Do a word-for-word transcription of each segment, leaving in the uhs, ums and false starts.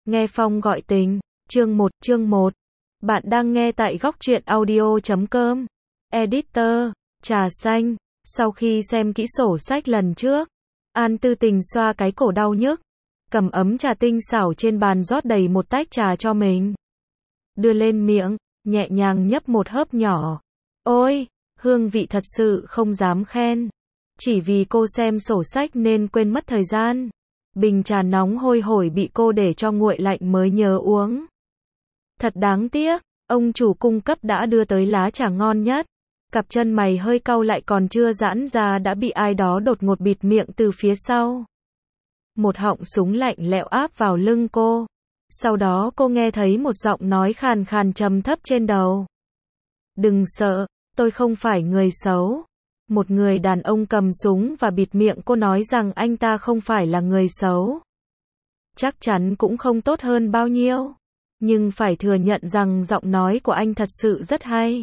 Nghe Phong gọi tình, chương một, chương một. Bạn đang nghe tại góc truyện audio chấm com. Editor, trà xanh. Sau khi xem kỹ sổ sách lần trước, An Tư Tình xoa cái cổ đau nhức, cầm ấm trà tinh xảo trên bàn rót đầy một tách trà cho mình. Đưa lên miệng, nhẹ nhàng nhấp một hớp nhỏ. Ôi, hương vị thật sự không dám khen. Chỉ vì cô xem sổ sách nên quên mất thời gian. Bình trà nóng hôi hổi bị cô để cho nguội lạnh mới nhớ uống. Thật đáng tiếc, ông chủ cung cấp đã đưa tới lá trà ngon nhất. Cặp chân mày hơi cau lại còn chưa giãn ra đã bị ai đó đột ngột bịt miệng từ phía sau. Một họng súng lạnh lẽo áp vào lưng cô. Sau đó cô nghe thấy một giọng nói khàn khàn trầm thấp trên đầu. Đừng sợ, tôi không phải người xấu. Một người đàn ông cầm súng và bịt miệng cô nói rằng anh ta không phải là người xấu. Chắc chắn cũng không tốt hơn bao nhiêu. Nhưng phải thừa nhận rằng giọng nói của anh thật sự rất hay.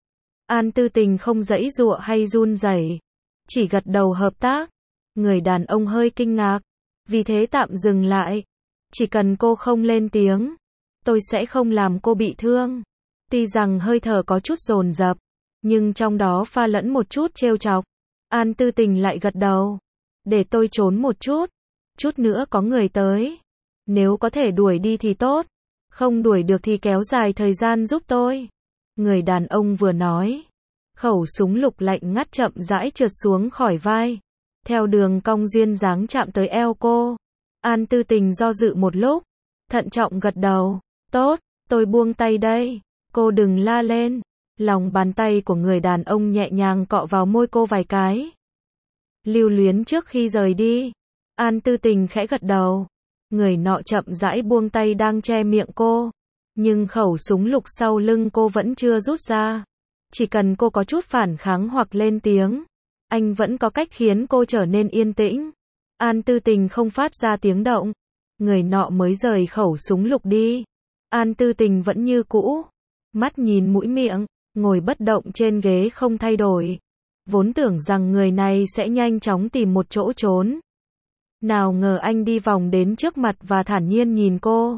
An Tư Tình không giãy giụa hay run rẩy, chỉ gật đầu hợp tác. Người đàn ông hơi kinh ngạc, vì thế tạm dừng lại. Chỉ cần cô không lên tiếng, tôi sẽ không làm cô bị thương. Tuy rằng hơi thở có chút dồn dập, nhưng trong đó pha lẫn một chút trêu chọc. An Tư Tình lại gật đầu. Để tôi trốn một chút. Chút nữa có người tới. Nếu có thể đuổi đi thì tốt. Không đuổi được thì kéo dài thời gian giúp tôi. Người đàn ông vừa nói. Khẩu súng lục lạnh ngắt chậm rãi trượt xuống khỏi vai. Theo đường cong duyên dáng chạm tới eo cô. An Tư Tình do dự một lúc. Thận trọng gật đầu. Tốt, tôi buông tay đây. Cô đừng la lên. Lòng bàn tay của người đàn ông nhẹ nhàng cọ vào môi cô vài cái. Lưu luyến trước khi rời đi. An Tư Tình khẽ gật đầu. Người nọ chậm rãi buông tay đang che miệng cô. Nhưng khẩu súng lục sau lưng cô vẫn chưa rút ra. Chỉ cần cô có chút phản kháng hoặc lên tiếng, anh vẫn có cách khiến cô trở nên yên tĩnh. An Tư Tình không phát ra tiếng động. Người nọ mới rời khẩu súng lục đi. An Tư Tình vẫn như cũ. Mắt nhìn mũi miệng, ngồi bất động trên ghế không thay đổi. Vốn tưởng rằng người này sẽ nhanh chóng tìm một chỗ trốn. Nào ngờ anh đi vòng đến trước mặt và thản nhiên nhìn cô.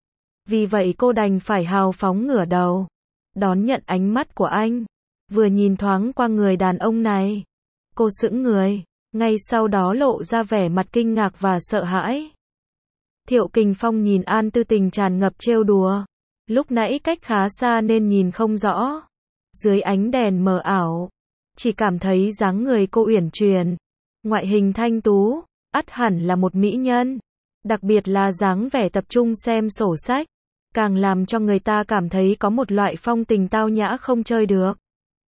Vì vậy cô đành phải hào phóng ngửa đầu, đón nhận ánh mắt của anh. Vừa nhìn thoáng qua người đàn ông này, cô sững người, ngay sau đó lộ ra vẻ mặt kinh ngạc và sợ hãi. Thiệu Kình Phong nhìn An Tư Tình tràn ngập trêu đùa. Lúc nãy cách khá xa nên nhìn không rõ. Dưới ánh đèn mờ ảo, chỉ cảm thấy dáng người cô uyển chuyển, ngoại hình thanh tú, ắt hẳn là một mỹ nhân. Đặc biệt là dáng vẻ tập trung xem sổ sách, càng làm cho người ta cảm thấy có một loại phong tình tao nhã không chơi được.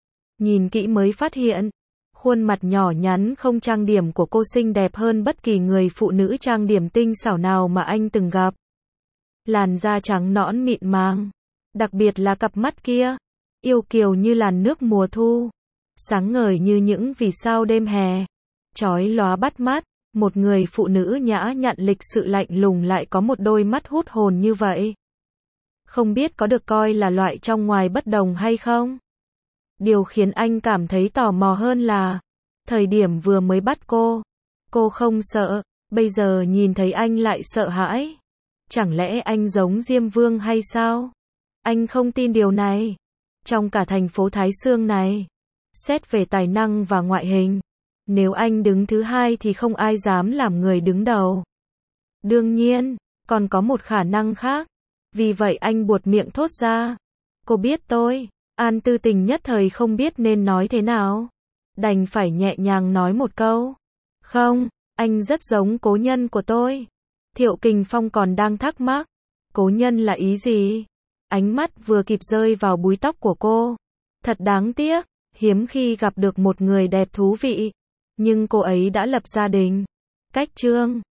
Nhìn kỹ mới phát hiện, khuôn mặt nhỏ nhắn không trang điểm của cô xinh đẹp hơn bất kỳ người phụ nữ trang điểm tinh xảo nào mà anh từng gặp. Làn da trắng nõn mịn màng, đặc biệt là cặp mắt kia, yêu kiều như làn nước mùa thu, sáng ngời như những vì sao đêm hè, chói lóa bắt mắt. Một người phụ nữ nhã nhặn lịch sự lạnh lùng lại có một đôi mắt hút hồn như vậy. Không biết có được coi là loại trong ngoài bất đồng hay không? Điều khiến anh cảm thấy tò mò hơn là, thời điểm vừa mới bắt cô, cô không sợ, bây giờ nhìn thấy anh lại sợ hãi. Chẳng lẽ anh giống Diêm Vương hay sao? Anh không tin điều này. Trong cả thành phố Thái Sương này, xét về tài năng và ngoại hình, nếu anh đứng thứ hai thì không ai dám làm người đứng đầu. Đương nhiên, còn có một khả năng khác. Vì vậy anh buột miệng thốt ra. Cô biết tôi. An Tư Tình nhất thời không biết nên nói thế nào. Đành phải nhẹ nhàng nói một câu. Không, anh rất giống cố nhân của tôi. Thiệu Kình Phong còn đang thắc mắc. Cố nhân là ý gì? Ánh mắt vừa kịp rơi vào búi tóc của cô. Thật đáng tiếc, hiếm khi gặp được một người đẹp thú vị. Nhưng cô ấy đã lập gia đình. Cách Trương